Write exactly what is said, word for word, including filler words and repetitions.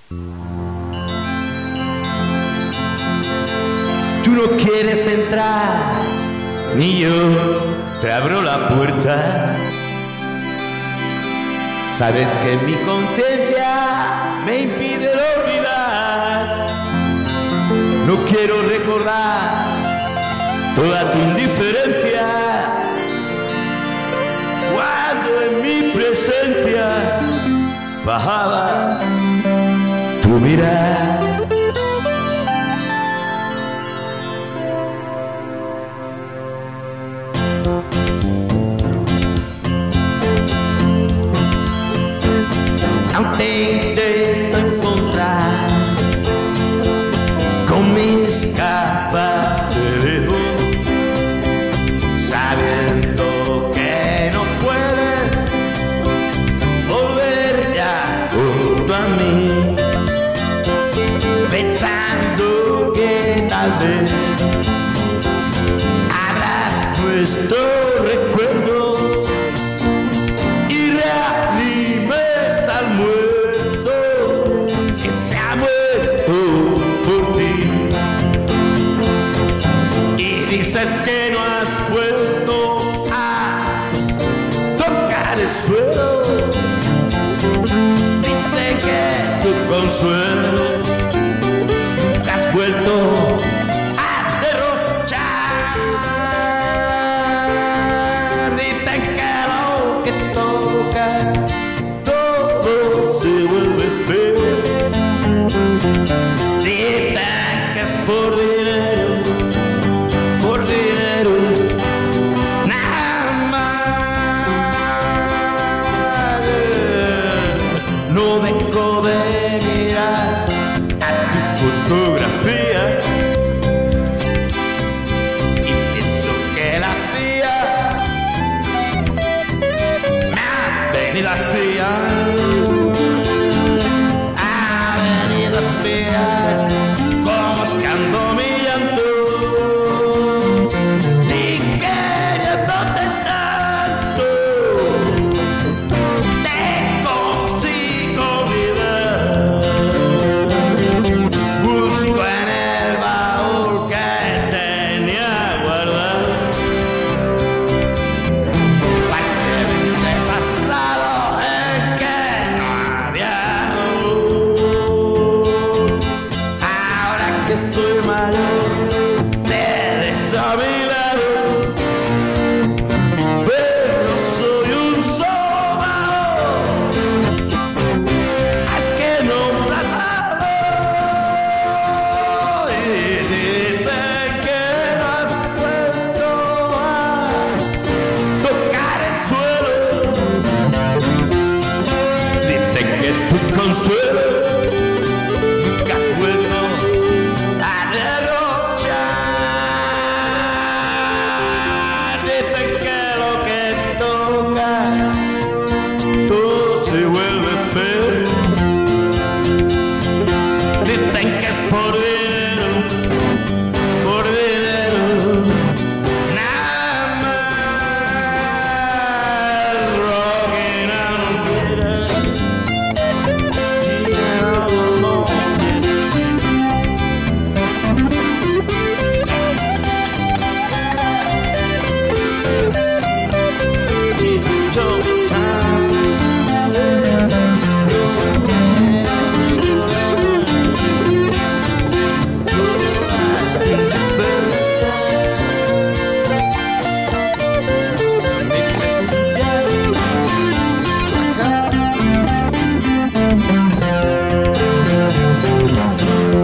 Tú no quieres entrar, ni yo te abro la puerta. Sabes que mi conciencia me impide olvidar. No quiero recordar toda tu indiferencia cuando en mi presencia bajabas tu mirada. Aún te intento encontrar con mis gafas de lejos, sabiendo que no puedes volver ya junto a mí, pensando que tal vez habrás puesto recuerdo. Dices que no has vuelto a tocar el suelo. Dice que tu consuelo te has vuelto a derrochar. Dicen que lo que toca todo se vuelve feo. Dicen que es por dinero. No dejo de mirar a tu fotografía y pienso que la tía me ha venido a espiar, ha venido a espiar como buscando mi llanto y queriéndote tanto. Estoy mayor, te desabilado, pero soy un sobrado al que no tratado. Y dicen que no has vuelto a tocar el suelo. Dicen que tu consuelo se vuelve feo. Dicen que es por